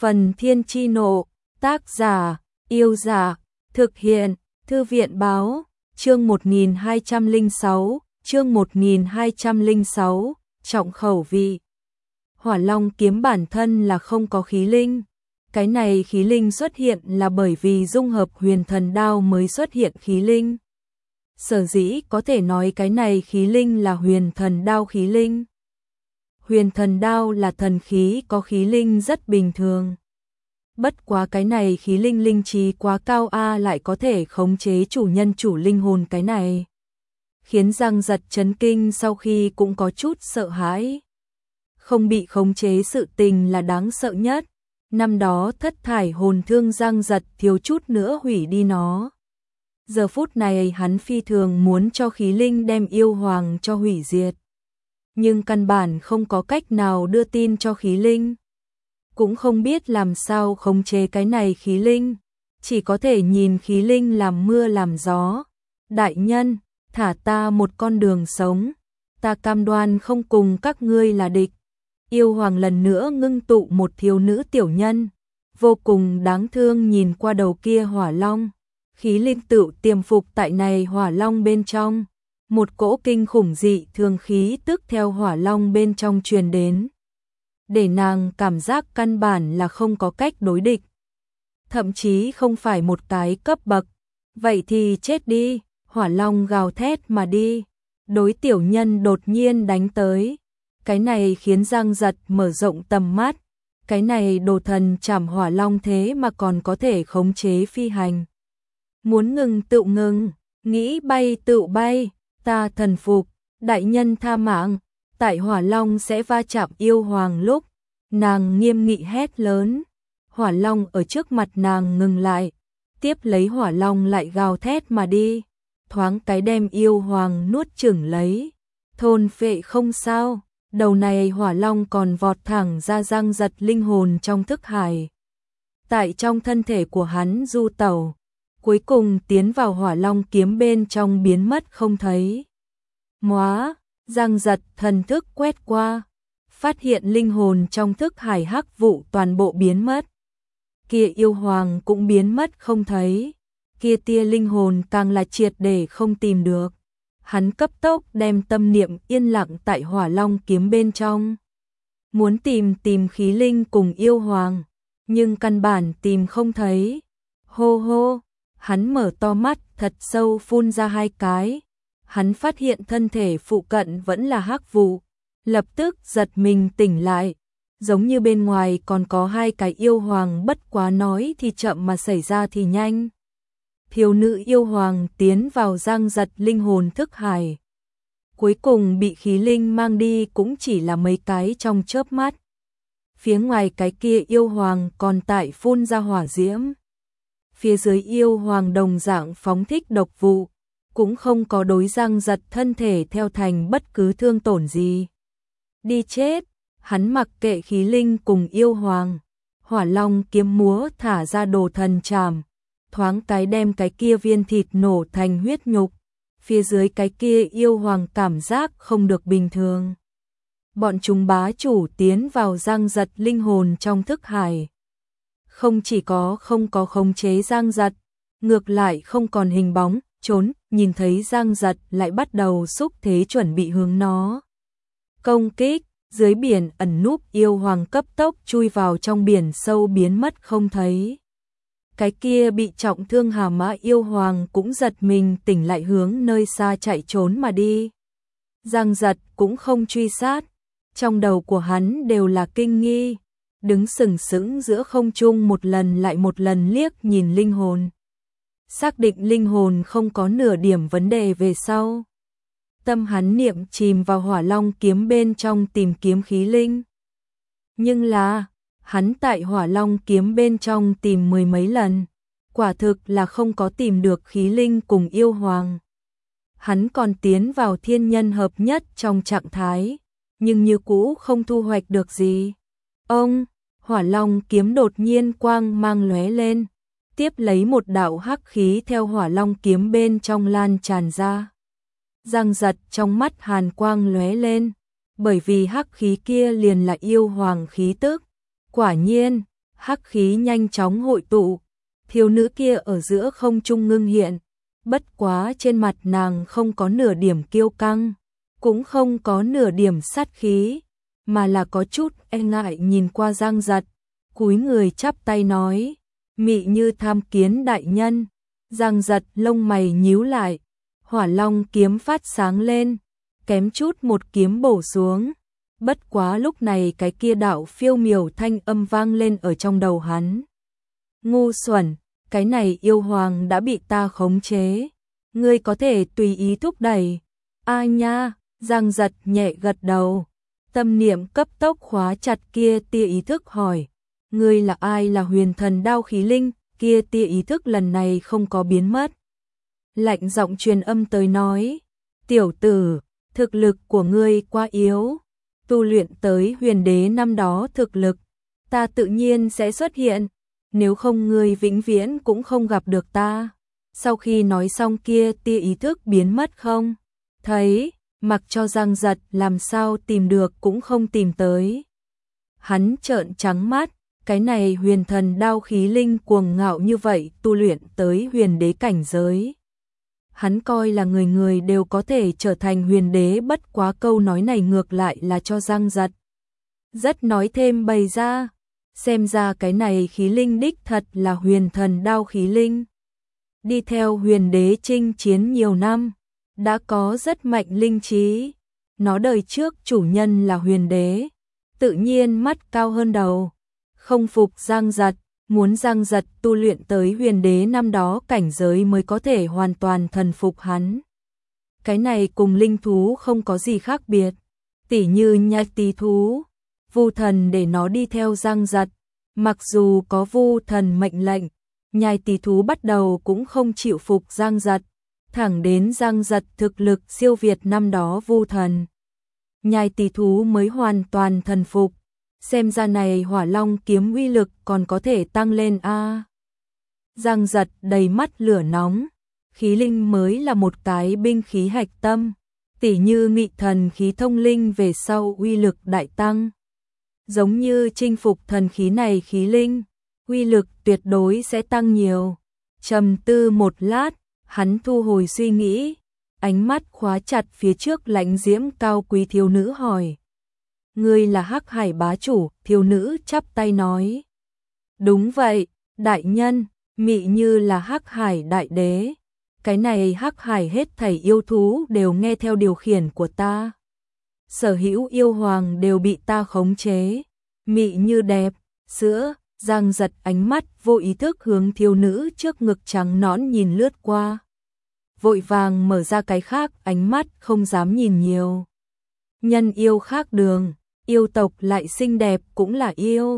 Phần Thiên Chi Nộ, tác giả, Yêu Giả, thực hiện, Thư viện Báo, chương 1206, chương 1206, trọng khẩu vị. Hỏa Long kiếm bản thân là không có khí linh. Cái này khí linh xuất hiện là bởi vì dung hợp huyền thần đao mới xuất hiện khí linh. Sở dĩ có thể nói cái này khí linh là huyền thần đao khí linh. Huyền thần đao là thần khí có khí linh rất bình thường. Bất quá cái này khí linh linh trí quá cao lại có thể khống chế chủ nhân chủ linh hồn cái này. Khiến Giang Giật chấn kinh sau khi cũng có chút sợ hãi. Không bị khống chế sự tình là đáng sợ nhất. Năm đó thất thải hồn thương Giang Giật thiếu chút nữa hủy đi nó. Giờ phút này hắn phi thường muốn cho khí linh đem yêu hoàng cho hủy diệt. Nhưng căn bản không có cách nào đưa tin cho khí linh. Cũng không biết làm sao khống chế cái này khí linh. Chỉ có thể nhìn khí linh làm mưa làm gió. Đại nhân, thả ta một con đường sống. Ta cam đoan không cùng các ngươi là địch. Yêu hoàng lần nữa ngưng tụ một thiếu nữ tiểu nhân. Vô cùng đáng thương nhìn qua đầu kia hỏa long. Khí linh tự tiềm phục tại này hỏa long bên trong. Một cỗ kinh khủng dị thường khí tức theo hỏa long bên trong truyền đến. Để nàng cảm giác căn bản là không có cách đối địch. Thậm chí không phải một cái cấp bậc. Vậy thì chết đi, hỏa long gào thét mà đi. Đối tiểu nhân đột nhiên đánh tới. Cái này khiến Giang Giật mở rộng tầm mắt. Cái này đồ thần chảm hỏa long thế mà còn có thể khống chế phi hành. Muốn ngừng tự ngừng, nghĩ bay tự bay, ta thần phục, đại nhân tha mạng. Tại hỏa long sẽ va chạm yêu hoàng lúc, nàng nghiêm nghị hét lớn. Hỏa long ở trước mặt nàng ngừng lại, tiếp lấy hỏa long lại gào thét mà đi. Thoáng cái đem yêu hoàng nuốt chửng lấy. Thôn phệ không sao, đầu này hỏa long còn vọt thẳng ra Giang Giật linh hồn trong thức hải. Tại trong thân thể của hắn du tẩu, cuối cùng tiến vào hỏa long kiếm bên trong biến mất không thấy. Móa, Giang Giật thần thức quét qua, phát hiện linh hồn trong thức hải hắc vụ toàn bộ biến mất. Kia yêu hoàng cũng biến mất không thấy. Kia tia linh hồn càng là triệt để không tìm được. Hắn cấp tốc đem tâm niệm yên lặng tại hỏa long kiếm bên trong. Muốn tìm khí linh cùng yêu hoàng, nhưng căn bản tìm không thấy. Hô hô, hắn mở to mắt thật sâu phun ra hai cái. Hắn phát hiện thân thể phụ cận vẫn là hắc vụ. Lập tức giật mình tỉnh lại. Giống như bên ngoài còn có hai cái yêu hoàng, bất quá nói thì chậm mà xảy ra thì nhanh. Thiếu nữ yêu hoàng tiến vào Giang Giật linh hồn thức hải. Cuối cùng bị khí linh mang đi cũng chỉ là mấy cái trong chớp mắt. Phía ngoài cái kia yêu hoàng còn tại phun ra hỏa diễm. Phía dưới yêu hoàng đồng dạng phóng thích độc vụ, cũng không có đối Giang Giật thân thể theo thành bất cứ thương tổn gì. Đi chết, hắn mặc kệ khí linh cùng yêu hoàng. Hỏa long kiếm múa thả ra đồ thần trảm. Thoáng cái đem cái kia viên thịt nổ thành huyết nhục. Phía dưới cái kia yêu hoàng cảm giác không được bình thường. Bọn chúng bá chủ tiến vào Giang Giật linh hồn trong thức hải. Không chỉ không có khống chế Giang Giật, ngược lại không còn hình bóng, trốn, nhìn thấy Giang Giật lại bắt đầu xúc thế chuẩn bị hướng nó công kích. Dưới biển ẩn núp yêu hoàng cấp tốc chui vào trong biển sâu biến mất không thấy. Cái kia bị trọng thương Hà Mã yêu hoàng cũng giật mình tỉnh lại hướng nơi xa chạy trốn mà đi. Giang Giật cũng không truy sát, trong đầu của hắn đều là kinh nghi, đứng sừng sững giữa không trung một lần lại một lần liếc nhìn linh hồn. Xác định linh hồn không có nửa điểm vấn đề về sau. Tâm hắn niệm chìm vào hỏa long kiếm bên trong tìm kiếm khí linh. Nhưng là, hắn tại hỏa long kiếm bên trong tìm mười mấy lần, quả thực là không có tìm được khí linh cùng yêu hoàng. Hắn còn tiến vào thiên nhân hợp nhất trong trạng thái, nhưng như cũ không thu hoạch được gì. Ông, hỏa long kiếm đột nhiên quang mang lóe lên, tiếp lấy một đạo hắc khí theo hỏa long kiếm bên trong lan tràn ra. Giang Giật trong mắt hàn quang lóe lên, bởi vì hắc khí kia liền là yêu hoàng khí tức. Quả nhiên, hắc khí nhanh chóng hội tụ, thiếu nữ kia ở giữa không trung ngưng hiện, bất quá trên mặt nàng không có nửa điểm kiêu căng, cũng không có nửa điểm sát khí, mà là có chút e ngại nhìn qua Giang Giật, cúi người chắp tay nói, mị như tham kiến đại nhân. Giang Giật lông mày nhíu lại, hỏa long kiếm phát sáng lên, kém chút một kiếm bổ xuống. Bất quá lúc này cái kia đạo phiêu miểu thanh âm vang lên ở trong đầu hắn. Ngu xuẩn, cái này yêu hoàng đã bị ta khống chế. Ngươi có thể tùy ý thúc đẩy. A nha, Giang Giật nhẹ gật đầu. Tâm niệm cấp tốc khóa chặt kia tia ý thức hỏi. Ngươi là ai? Là huyền thần đao khí linh, kia tia ý thức lần này không có biến mất. Lạnh giọng truyền âm tới nói. Tiểu tử, thực lực của ngươi quá yếu. Tu luyện tới huyền đế năm đó thực lực, ta tự nhiên sẽ xuất hiện, nếu không ngươi vĩnh viễn cũng không gặp được ta. Sau khi nói xong kia tia ý thức biến mất không thấy, mặc cho Giang Giật làm sao tìm được cũng không tìm tới. Hắn trợn trắng mắt, cái này huyền thần đao khí linh cuồng ngạo như vậy tu luyện tới huyền đế cảnh giới. Hắn coi là người người đều có thể trở thành huyền đế, bất quá câu nói này ngược lại là cho Giang Giật rất nói thêm bày ra, xem ra cái này khí linh đích thật là huyền thần đao khí linh. Đi theo huyền đế chinh chiến nhiều năm, đã có rất mạnh linh trí, nó đời trước chủ nhân là huyền đế, tự nhiên mắt cao hơn đầu, không phục Giang Giật. Muốn Giang Giật tu luyện tới huyền đế năm đó cảnh giới mới có thể hoàn toàn thần phục hắn. Cái này cùng linh thú không có gì khác biệt, tỉ như nhai tí thú, vu thần để nó đi theo Giang Giật, mặc dù có vu thần mệnh lệnh, nhai tí thú bắt đầu cũng không chịu phục Giang Giật, thẳng đến Giang Giật thực lực siêu việt năm đó vu thần, nhai tí thú mới hoàn toàn thần phục. Xem ra này hỏa long kiếm uy lực còn có thể tăng lên a. Giang Giật đầy mắt lửa nóng, khí linh mới là một cái binh khí hạch tâm, tỉ như nghị thần khí thông linh về sau uy lực đại tăng. Giống như chinh phục thần khí này khí linh, uy lực tuyệt đối sẽ tăng nhiều. Trầm tư một lát, hắn thu hồi suy nghĩ, ánh mắt khóa chặt phía trước lãnh diễm cao quý thiếu nữ hỏi. Ngươi là Hắc Hải bá chủ, thiếu nữ chắp tay nói. Đúng vậy, đại nhân, mị như là Hắc Hải đại đế. Cái này Hắc Hải hết thảy yêu thú đều nghe theo điều khiển của ta. Sở hữu yêu hoàng đều bị ta khống chế. Mị như đẹp, sữa, Giang Giật ánh mắt vô ý thức hướng thiếu nữ trước ngực trắng nõn nhìn lướt qua. Vội vàng mở ra cái khác, ánh mắt không dám nhìn nhiều. Nhân yêu khác đường. Yêu tộc lại xinh đẹp cũng là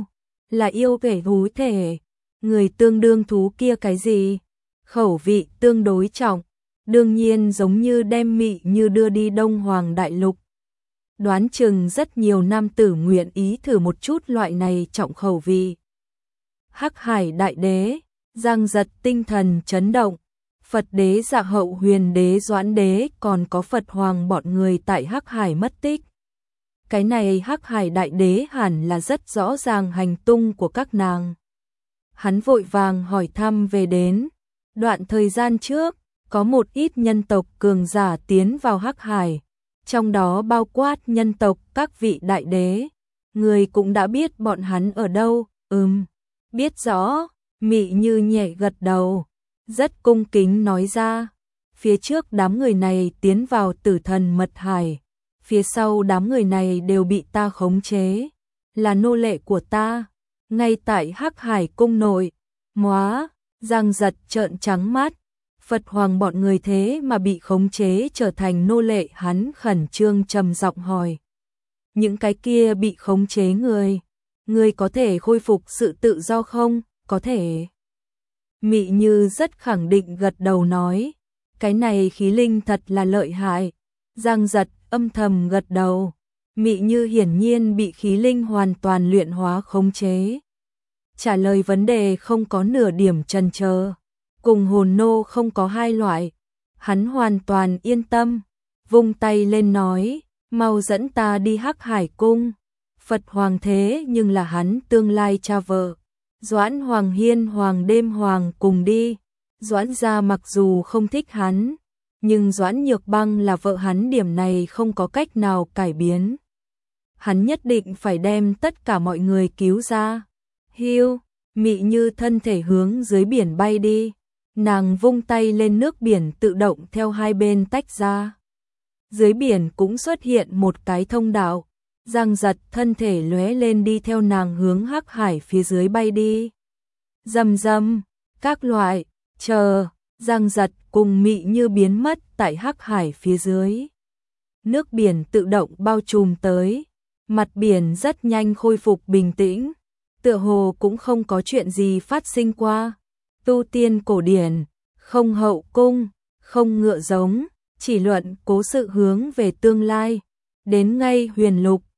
yêu về thú thể, người tương đương thú kia cái gì, khẩu vị tương đối trọng, đương nhiên giống như đem mị như đưa đi Đông Hoàng Đại Lục. Đoán chừng rất nhiều nam tử nguyện ý thử một chút loại này trọng khẩu vị. Hắc Hải Đại Đế, Giang Giật tinh thần chấn động, Phật Đế Dạ Hậu, Huyền Đế Doãn Đế còn có Phật Hoàng bọn người tại Hắc Hải mất tích. Cái này Hắc Hải Đại Đế hẳn là rất rõ ràng hành tung của các nàng. Hắn vội vàng hỏi thăm về đến. Đoạn thời gian trước, có một ít nhân tộc cường giả tiến vào Hắc Hải, trong đó bao quát nhân tộc các vị đại đế. Người cũng đã biết bọn hắn ở đâu, biết rõ, mị như nhẹ gật đầu, rất cung kính nói ra. Phía trước đám người này tiến vào Tử Thần Mật Hải. Phía sau đám người này đều bị ta khống chế, là nô lệ của ta, ngay tại Hắc Hải cung nội. Móa, Giang Giật trợn trắng mắt, Phật Hoàng bọn người thế mà bị khống chế trở thành nô lệ, hắn khẩn trương trầm giọng hỏi. Những cái kia bị khống chế người có thể khôi phục sự tự do không? Có thể. Mị như rất khẳng định gật đầu nói, cái này khí linh thật là lợi hại. Giang Giật âm thầm gật đầu, mị như hiển nhiên bị khí linh hoàn toàn luyện hóa khống chế. Trả lời vấn đề không có nửa điểm chần chờ, cùng hồn nô không có hai loại. Hắn hoàn toàn yên tâm, vung tay lên nói, mau dẫn ta đi Hắc Hải cung. Phật Hoàng thế nhưng là hắn tương lai cha vợ. Doãn Hoàng Hiên Hoàng đêm Hoàng cùng đi. Doãn gia mặc dù không thích hắn, nhưng Doãn Nhược Băng là vợ hắn, điểm này không có cách nào cải biến. Hắn nhất định phải đem tất cả mọi người cứu ra. Hiu, Mị Như thân thể hướng dưới biển bay đi. Nàng vung tay lên, nước biển tự động theo hai bên tách ra. Dưới biển cũng xuất hiện một cái thông đạo. Giang Giật thân thể lóe lên đi theo nàng hướng Hắc Hải phía dưới bay đi. Rầm rầm, các loại, chờ, Giang Giật cùng Mị Như biến mất tại Hắc Hải phía dưới. Nước biển tự động bao trùm tới, mặt biển rất nhanh khôi phục bình tĩnh, tựa hồ cũng không có chuyện gì phát sinh qua. Tu tiên cổ điển, không hậu cung, không ngựa giống, chỉ luận cố sự hướng về tương lai. Đến ngay Huyền Lục,